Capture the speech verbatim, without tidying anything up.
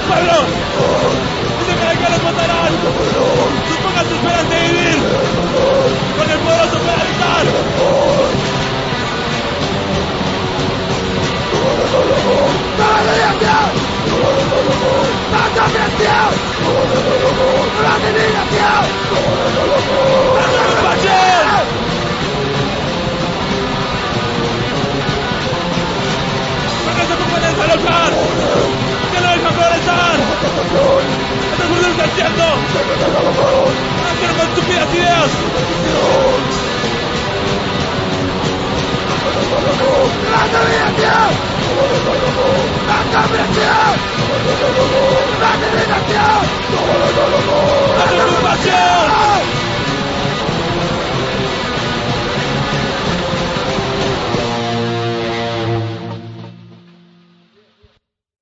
pueblo! ¡Dice que que los matarán! ¡Supongan su esperanza de vivir! ¡Con el poderoso para evitar! ¡Para la libertad! ¡Para la creación! ¡Para la divinación! ¡Para la compasión! ¡Porque se pueden desalojar!